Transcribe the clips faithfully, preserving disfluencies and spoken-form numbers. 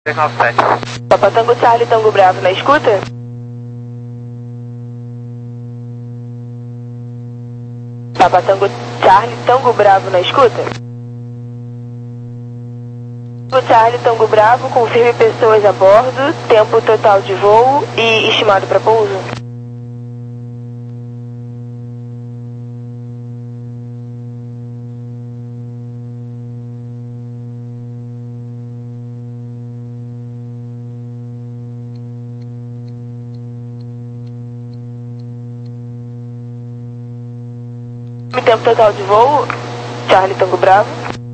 três nove sete. Papa Tango Charlie Tango Bravo na escuta? Papa Tango Charlie Tango Bravo na escuta? Tango Charlie Tango Bravo, confirme pessoas a bordo, tempo total de voo e estimado para pouso. Tempo total de voo, Charlie Tango Bravo.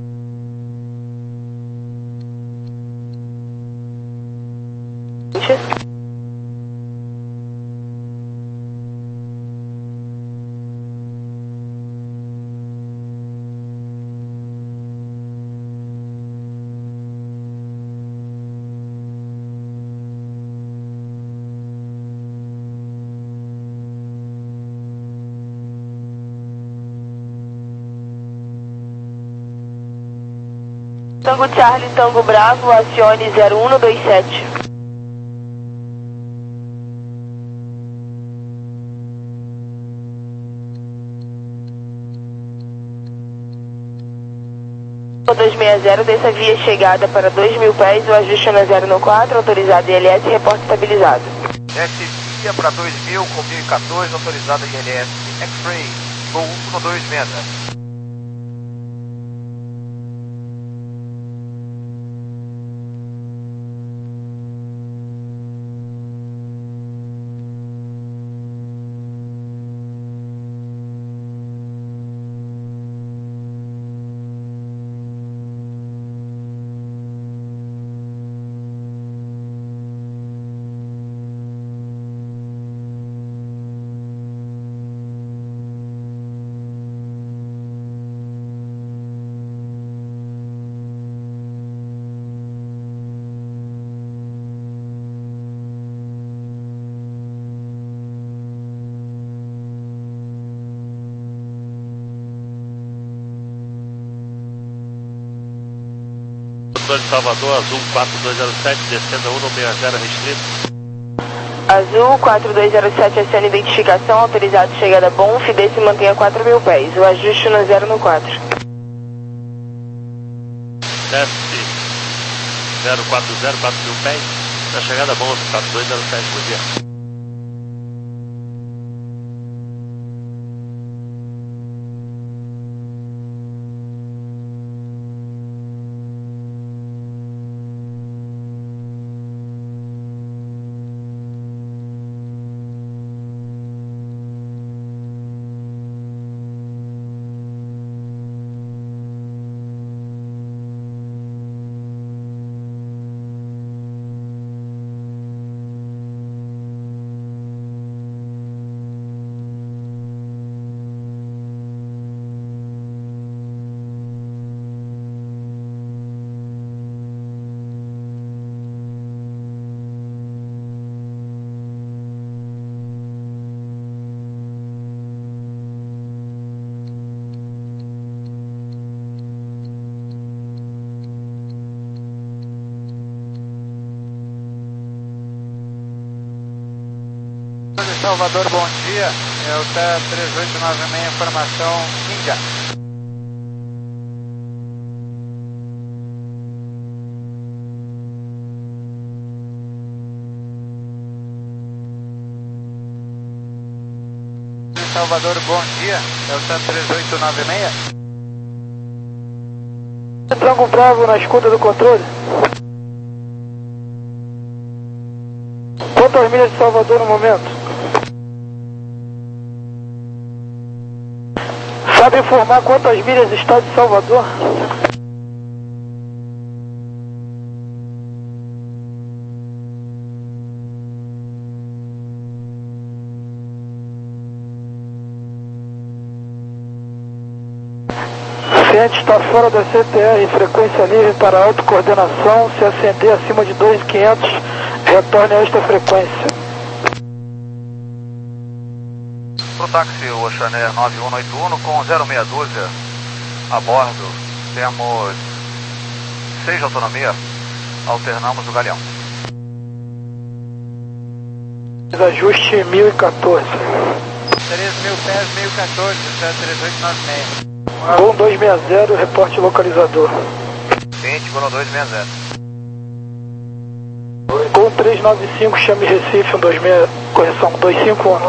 Tango Charlie Tango Bravo, acione zero um dois sete. dois seis zero, dessa via chegada para dois mil pés, o ajuste na zero no quatro, autorizado I L S, reporte estabilizado. Desce via para dois mil, com mil e quatorze, autorizada I L S, X-Ray, voo um dois seis zero. De Salvador, Azul quatro dois zero sete, descendo a um seis zero restrito. Azul quatro dois zero sete, acione identificação, autorizado chegada bom, desce e mantenha quatro mil pés, o ajuste no zero no quatro. Desce zero quatro zero, quatro mil pés, na chegada bom, quatro dois zero sete, bom dia. Salvador, bom dia. É o T três oito nove seis, informação Índia. Salvador, bom dia. É o T três oito nove seis. Tango Bravo na escuta do controle. Quantas milhas de Salvador no momento? Sabe informar quantas milhas está de Salvador? Ciente está fora da C T R, frequência livre para autocoordenação, se acender acima de dois mil e quinhentos, retorne a esta frequência. Pro táxi Oceanair nove um oito um com zero seis doze a bordo, temos seis de autonomia, Alternamos o galeão. Ajuste mil e quatorze. três mil pés, mil e quatorze, três oito nove seis. Gol dois seis zero, reporte localizador. Vinte, Gol dois seis zero. Gol três nove cinco, chame Recife, um dois seis, correção, dois cinco um.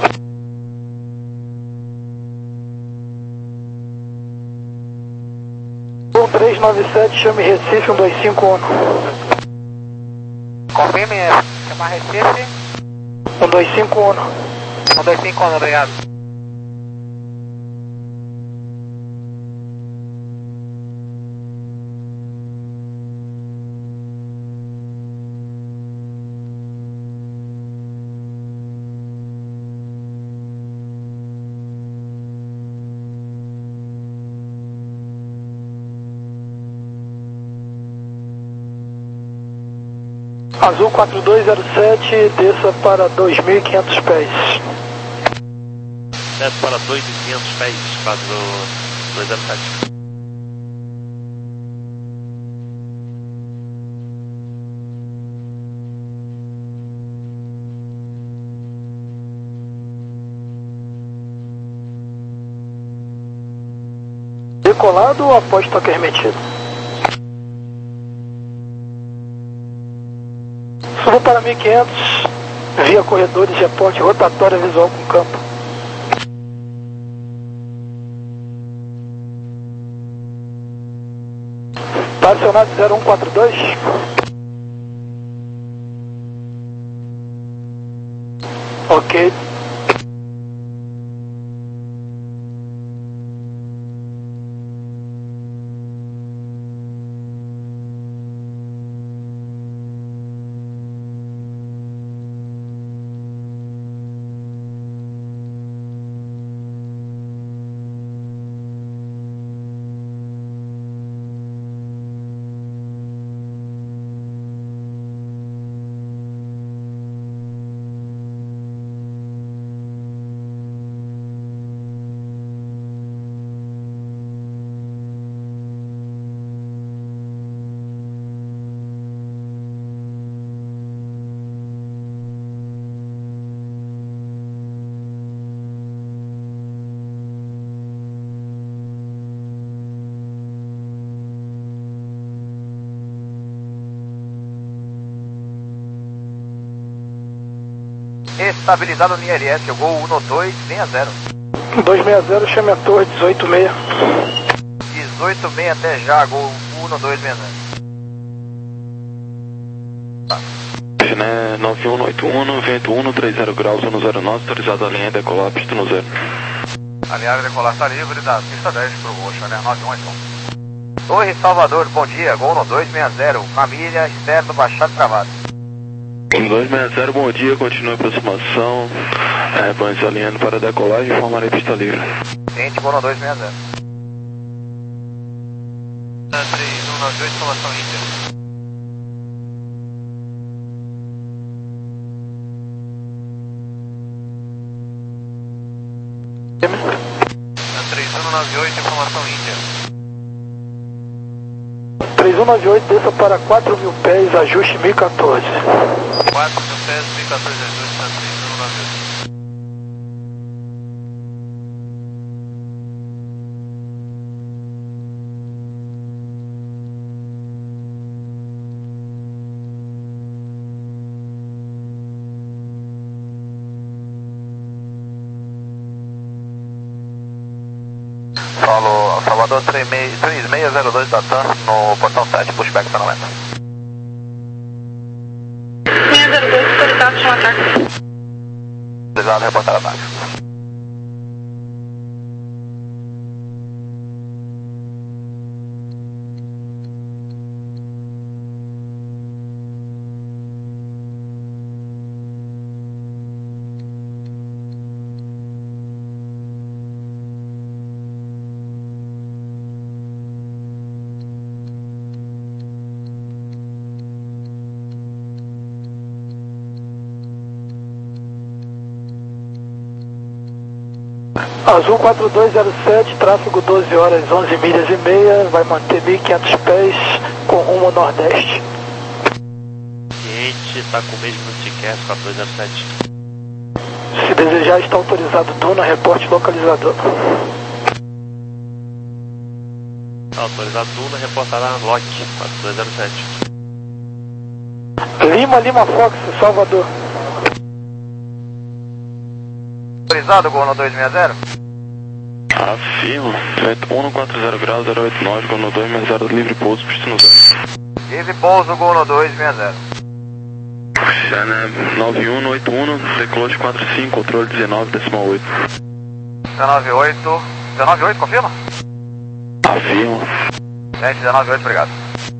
Gol três nove sete, chame Recife, um dois cinco um. Confirme, chamar Recife. um dois cinco um. um dois cinco um, obrigado. Azul quatro dois zero sete, desça para dois mil e quinhentos pés. Desce para dois mil e quinhentos pés, quatro dois zero sete. Decolado ou após toque remetido? Subo para mil e quinhentos, via corredores, reporte rotatória visual com campo. Estacionado zero um quatro dois. Ok. Estabilizado no I L S, Gol um dois seis zero. dois seis zero, chame a torre, dezoito seis. dezoito seis até já, Gol um dois seis zero. Tá. Chiné nove um oito um, vento um, trinta graus, no zero nove, autorizado a linha decolar, pista no zero. Aliás, decolar está livre da pista dez para o Roxo, né? nove um oito um. Torre Salvador, bom dia, Gol um dois seis zero, família, externo, baixado travado. um dois seis zero, bom dia, continue a aproximação, é, banhos alinhando para decolagem e formarei pista livre. Vinte, Gol um dois seis zero. três um nove oito, informação Inter. três um nove oito, informação Inter. três um nove oito, desça para quatro mil pés, ajuste mil e quatorze. quatro mil pés, mil e quatorze, ajuste na três um nove oito. Falou, Salvador três seis zero dois da T A M no portão sete, pushback para noventa. seis zero dois, autorizado, chama ataque. Autorizado, reportar ataque. Azul quatro dois zero sete, tráfego doze horas, onze milhas e meia, vai manter mil e quinhentos pés com rumo ao nordeste. cliente está com o mesmo ticket quatro dois zero sete. Se desejar, está autorizado Duna, reporte localizador. Autorizado Duna, reportará Lock quatro dois zero sete. Lima, Lima Fox, Salvador. Autorizado, Gol no dois seis zero. Afirma, vento um quatro zero graus, zero oito nove, Gol no dois seis zero, livre pouso, pista no zero. Livre pouso, Gol no dois seis zero. China nove um oito um, decolou de quatro cinco, controle dezenove, decimal oito. dezenove oito, dezenove oito, confirma? Afirma. Gente, dezenove oito, obrigado.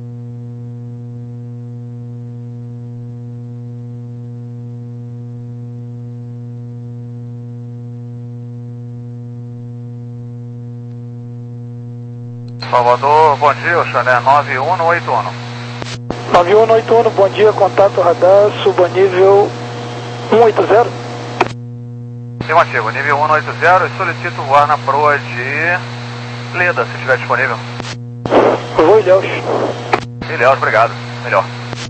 Salvador, bom dia, Oxané nove um oito um. nove um oito um, bom dia, contato radar, subanível cento e oitenta. Afirmativo, nível cento e oitenta e solicito voar na proa de Leda, se estiver disponível. Vou Ilhéus. Ilhéus, obrigado, melhor.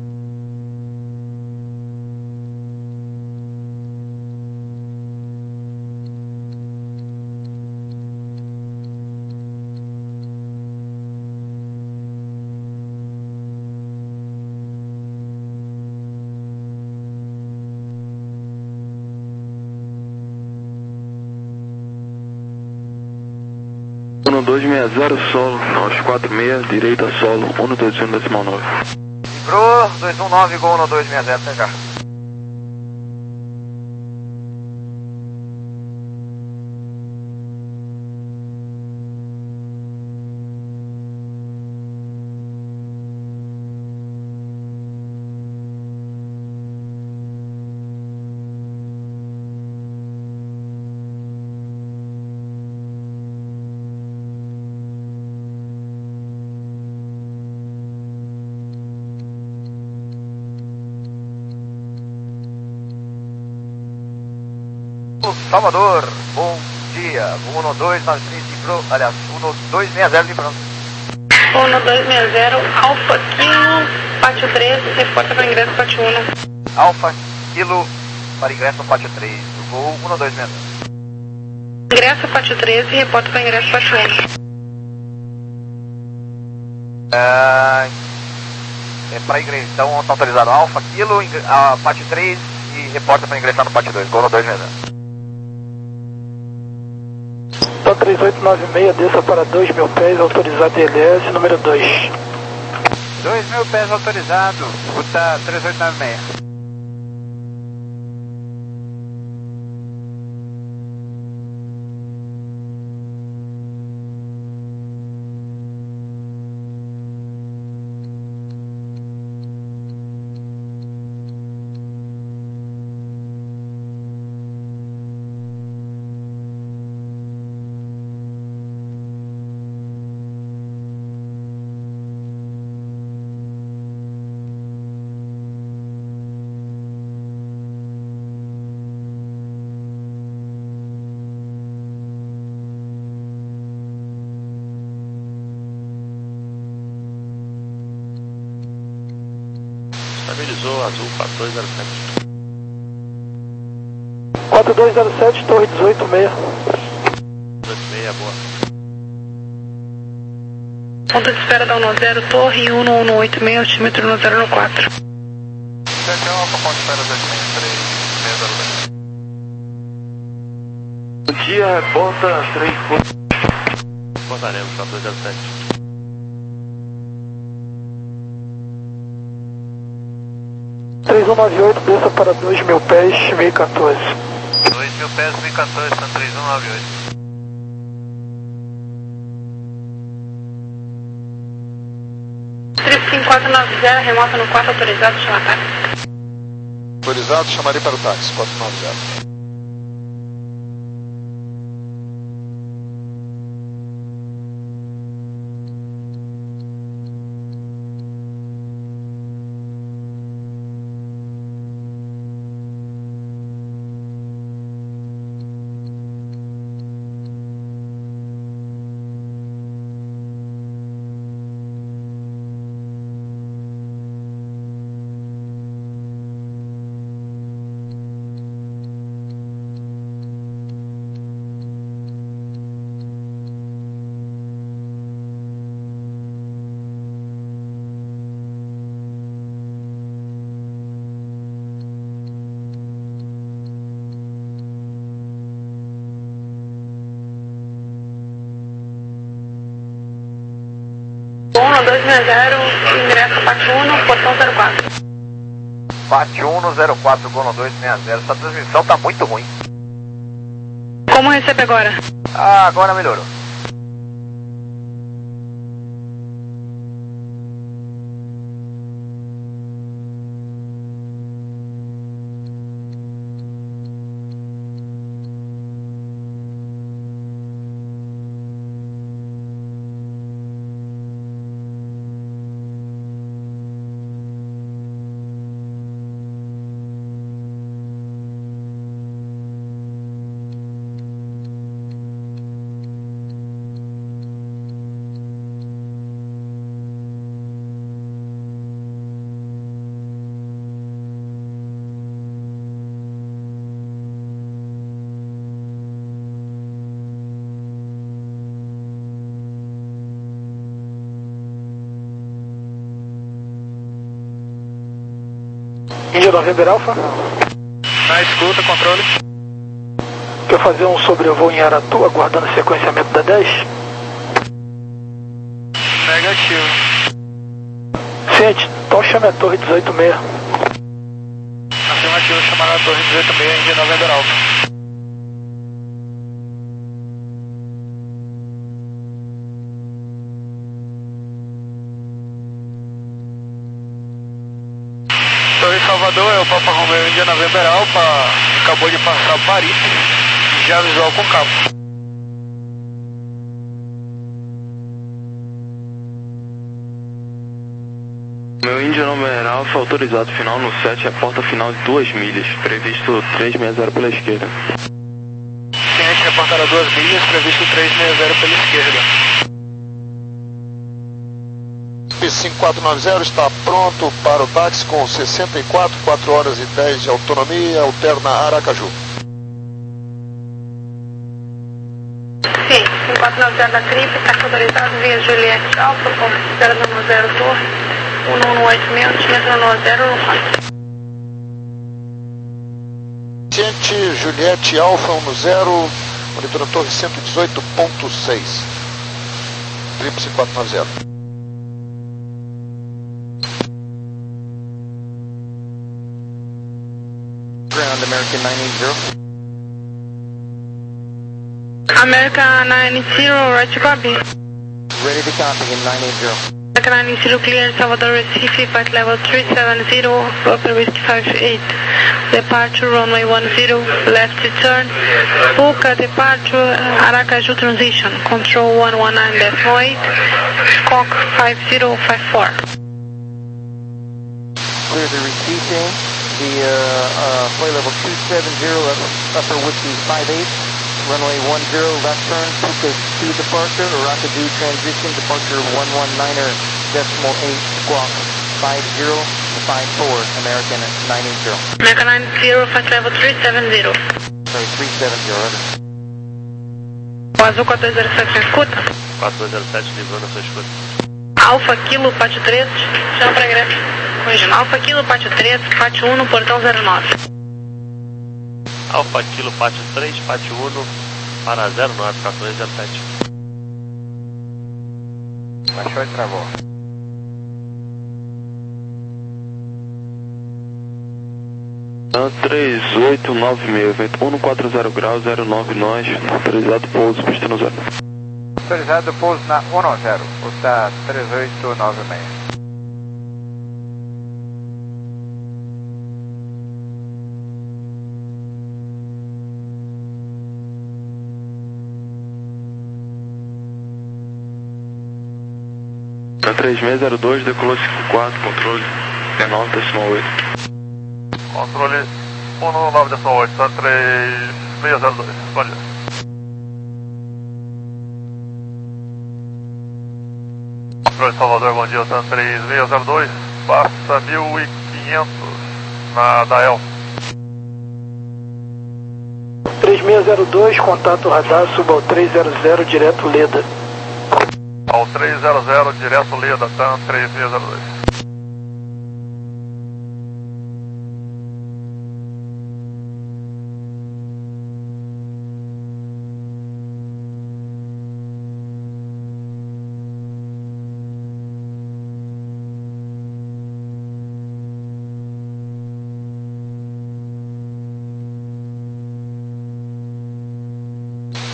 um dois seis zero, solo, nove quatro seis, direita solo, um dois um decimal nove. Pro dois um nove, Gol no dois seis zero, até já. Salvador, bom dia, um dois nove três, Pro, aliás, um dois seis zero, lembrando. um dois seis zero, Alfa Kilo, pátio três, reporta para ingresso pátio um. Alfa Kilo, para ingresso pátio três, do voo um dois seis zero. Ingresso pátio três e reporta para ingresso pátio um. É, é para ingressar, então está autorizado Alfa Kilo, a pátio três e reporta para ingressar no pátio dois, Gol no dois seis zero. três oito nove seis, desça para dois mil pés, autorizado I L S, número dois. dois mil pés autorizado, ruta três oito nove seis. Estabilizou azul quatro dois zero sete. quatro dois zero sete, torre dezoito seis. dezoito seis, boa. Ponto de espera da um zero, torre um um oito seis, altímetro um zero quatro. sete um, Alfa, ponto de espera dois seis três seis zero dois. Bom dia, reporta três. Reportaremos quatro dois zero sete. três um nove oito, desça para dois mil pés, mil e quatorze. dois mil pés, mil e quatorze, são três um nove oito. três cinco quatro nove zero, remota no quatro, autorizado, chama táxi. Autorizado, chamarei para o táxi, quatro nove zero. seis zero, ingresso Pátio um, portão zero quatro. Pátio um, zero quatro, Gono dois seis zero. Essa transmissão tá muito ruim. Como recebe agora? Ah, agora melhorou. Índia November Alpha. Na escuta, controle. Quer fazer um sobrevoo em Aratu, aguardando sequenciamento da dez? Negativo. Ciente, então chame a torre dezoito seis. Afirmativo, chamar a torre dezoito seis, Índia November Alpha. Torre Salvador, é o Papa Romeo Índia November Alpha, acabou de passar Paris, já visual com cabo. Meu Índia November Alpha, autorizado final no sete, a porta final de duas milhas, previsto três seis zero pela esquerda. Ciente, reportar a duas milhas, previsto três seis zero pela esquerda. P cinco quatro nove zero está pronto para o táxi com sessenta e quatro, quatro horas e dez de autonomia, alterna Aracaju. Sim, cinco quatro nove zero da Trip, está autorizado via Juliette Alfa, ponto zero nove zero Torre, um um oito seis, metro nove zero no quatro. Ciente, Juliette Alfa um zero, monitora torre cento e dezoito ponto seis. Trip cinco quatro nove zero. Ground American nine eight zero. America nine eighty, right to copy. Ready to copy in nine eight zero. America nine eighty, clear Salvador Recife, flight level three seven zero, upper whiskey five eight. Departure runway one zero, left turn. Puka departure, Aracaju transition, control one one nine point eight, squawk five zero five four. Clear the receiving. The uh, uh, flight level two seven zero, upper whiskey five eight, runway one zero, left turn, Puka two departure, Aracaju transition, departure one one niner, decimal eight, squawk five zero five four, American nine eight zero. America nine zero, flight level three seven zero. Sorry, three seven zero, over. O Azul quatro dois zero sete na escuta. quatro dois zero sete, livrou na sua escuta. Alfa Kilo, pátio três, chama para ingresso. Corrigindo, Alfa Kilo, pátio três, pátio um, portão zero nove. Alfa Kilo, pátio três, pátio um, para zero nove, quatro dois zero sete. Baixou e travou. três oito nove seis, vento um quatro zero graus, zero nove nós, autorizado pouso, pista no zero. Autorizado pouso na um zero, custa três oito nove seis. Na três seis zero dois, decolou cinco quatro, controle nove decimal oito. Controle um nove decimal oito, tá três seis zero dois, bom dia. Controle Salvador, bom dia, tá três seis zero dois, passa mil e quinhentos na Dael. três seis zero dois, contato radar, suba ao três zero zero, direto Leda. Ao três zero zero, direto Leda, tá três seis zero dois.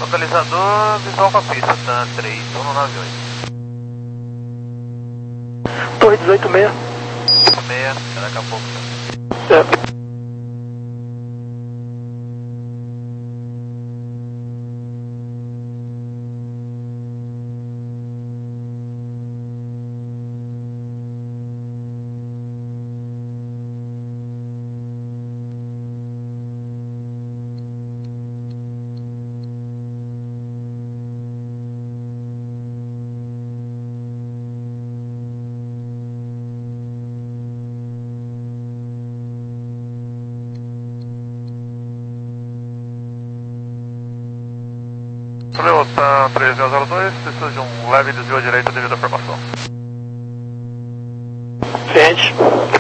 Localizador visual com a pista, TAM três um nove oito. Torre dezoito seis. seis, daqui a pouco. É. Valeu, TAM três zero zero dois, precisa de um leve desvio à direita devido à formação. Ciente.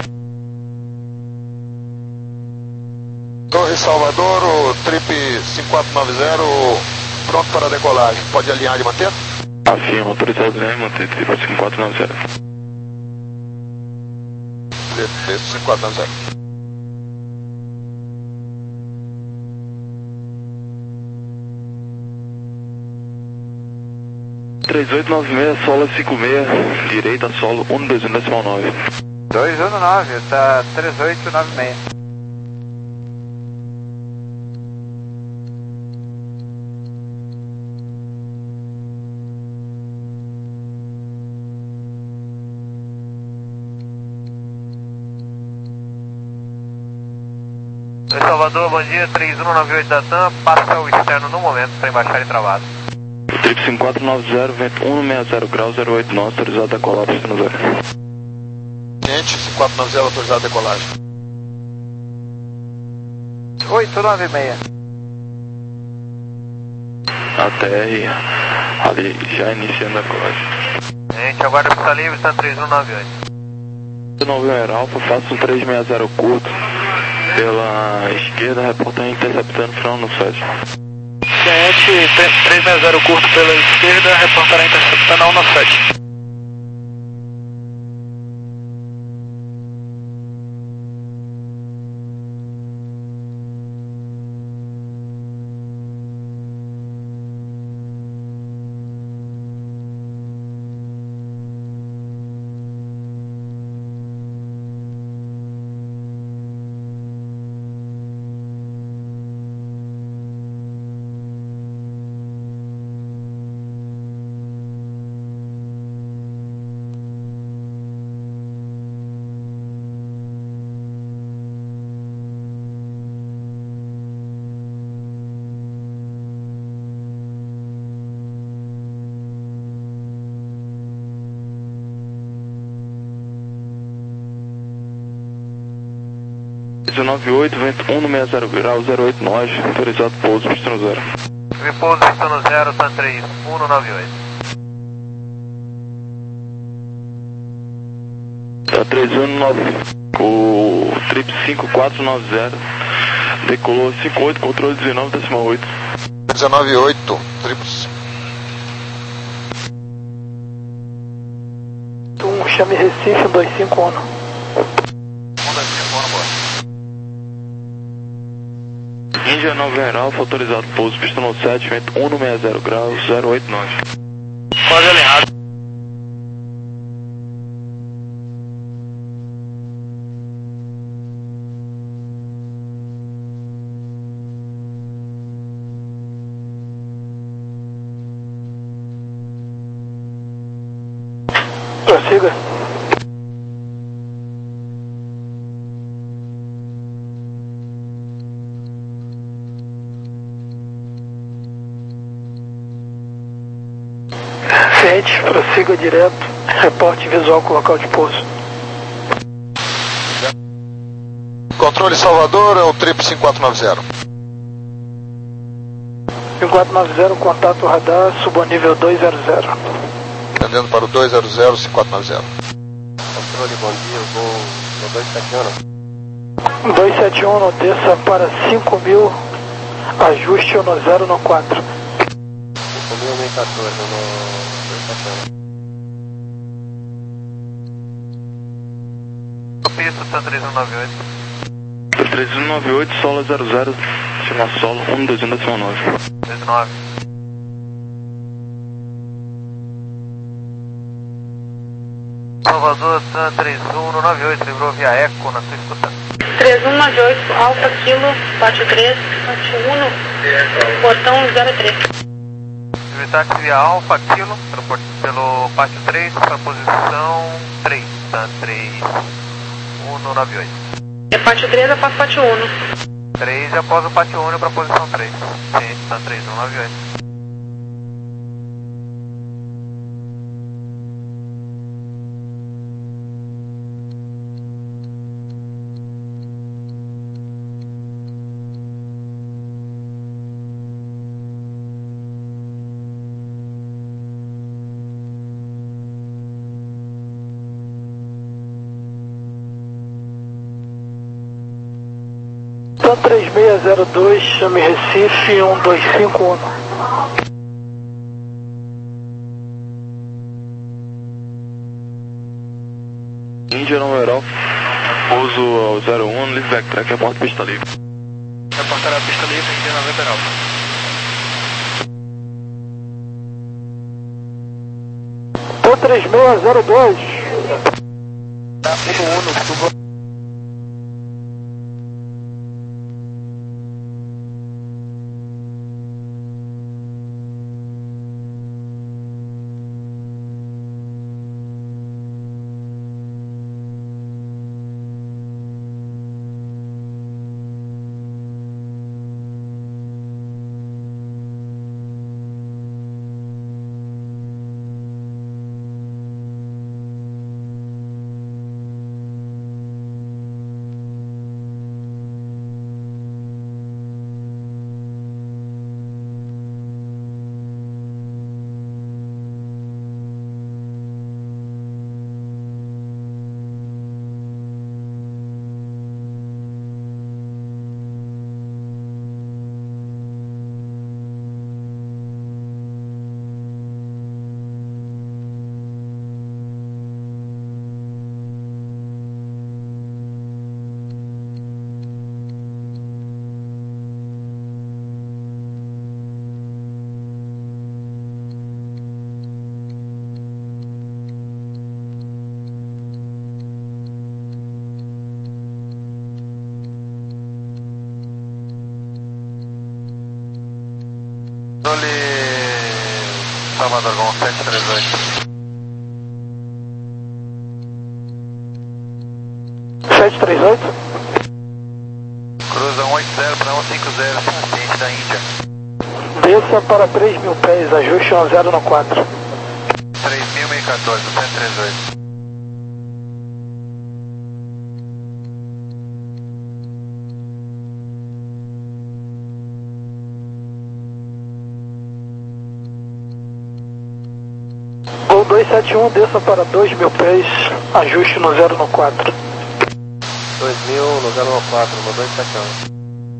Torre Salvador, o Trip cinco quatro nove zero, pronto para decolagem. Pode alinhar e manter? Afirma, autorizado e manter, Trip cinco quatro nove zero. Trip cinco quatro nove zero. três oito nove seis, solo cinco seis, direita, solo um dois um decimal nove. dois um nove, tá três oito nove seis. Oi, Salvador, bom dia, três um nove oito da TAM, passa o externo no momento, sem baixar e travado. Trip cinco quatro nove zero, vento um sessenta graus, zero oito nove, autorizado a decolar, pista no zero. Ciente, cinco quatro nove zero, autorizado a decolagem. oito nove seis. A T R ali já iniciando a decolagem. Gente, aguarda pista livre, TAM três um nove oito. nove um Alfa, faça um três seis zero curto pela esquerda, reportando interceptando final no sete. Ciente, três seis zero curto pela esquerda, reportará interceptando no sete. nove oito, vento um sessenta graus, zero oito nove, autorizado pouso, pista no zero. Repouso, pista no zero, TAM três um nove oito. Tá três um nove, o Trip cinco quatro nove zero, decolou cinco oito, controle dezenove decimal oito. dezenove oito, Trip. Um chame Recife, dois cinco um. Índia nove Alfa, autorizado pouso, pista no sete, vento um sessenta graus, zero oito nove. Pode alinhar. Prossiga. Ciente, prossiga direto, reporte visual com o local de pouso. Controle Salvador, é o Trip cinco quatro nove zero. cinco quatro nove zero, contato radar, subanível dois zero zero. Atendendo para o dois zero zero, cinco quatro nove zero. Controle, bom dia, eu vou no dois sete um. dois sete um, no desça para cinco mil, ajuste no zero no quatro. cinco mil e quatorze no dois sete um. Pista, TAM três um nove oito. três um nove oito, solo zero zero, chama solo um dois um decimal nove. dois nove. Salvador, Tan três um nove oito, livrou via Eco na sua escuta. três um nove oito, Alfa Kilo, pátio três, pátio um, portão zero três. Táxi via Alfa Kilo, pelo, pelo pátio três, para posição três, Tan três um nove oito. É pátio três após pátio um. três e após o pátio um para posição três. Sim, Tan três um nove oito. Tan três seis zero dois, chame Recife um dois cinco um. Índia numeral, pouso ao zero um, livre backtrack, reporta pista livre. Reportar a pista livre, Índia numeral. Tan três seis zero dois. um um, suba. Controle Salvador, vão sete três oito. sete três oito. Cruza um oito zero para um cinco zero, ascendente da Índia. Desça para três mil pés, ajuste um zero no quatro. três mil e quatorze, sete três oito. Gol dois sete um, desça para dois mil pés, ajuste no zero no quatro. dois mil no zero no quatro, no dois sete um.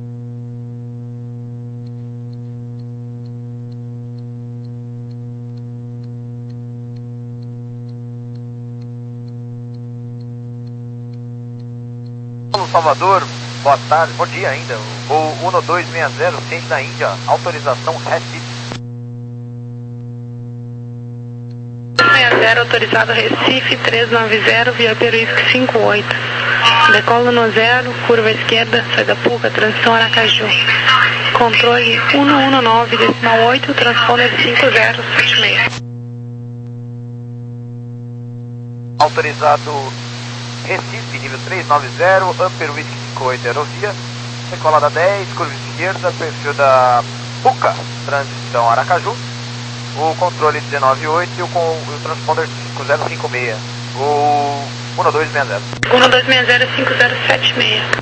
Salvador, boa tarde, bom dia ainda. Voo um dois seis zero, ciente da Índia, autorização Recife. seis zero, autorizado Recife três nove zero, via Peruísque cinco oito. Decolo no zero, curva esquerda, saída Puca, transição Aracaju. Controle um um nove, decimal oito, transponder cinco zero sete seis. Autorizado Recife, nível três nove zero, Upper Whisky cinco oito, aerovia, decolada dez, curva esquerda, perfil da Puca, transição Aracaju, o controle dezenove oito e o, com, o transponder cinco zero cinco seis, o um dois seis zero. um dois seis zero, cinco zero sete seis.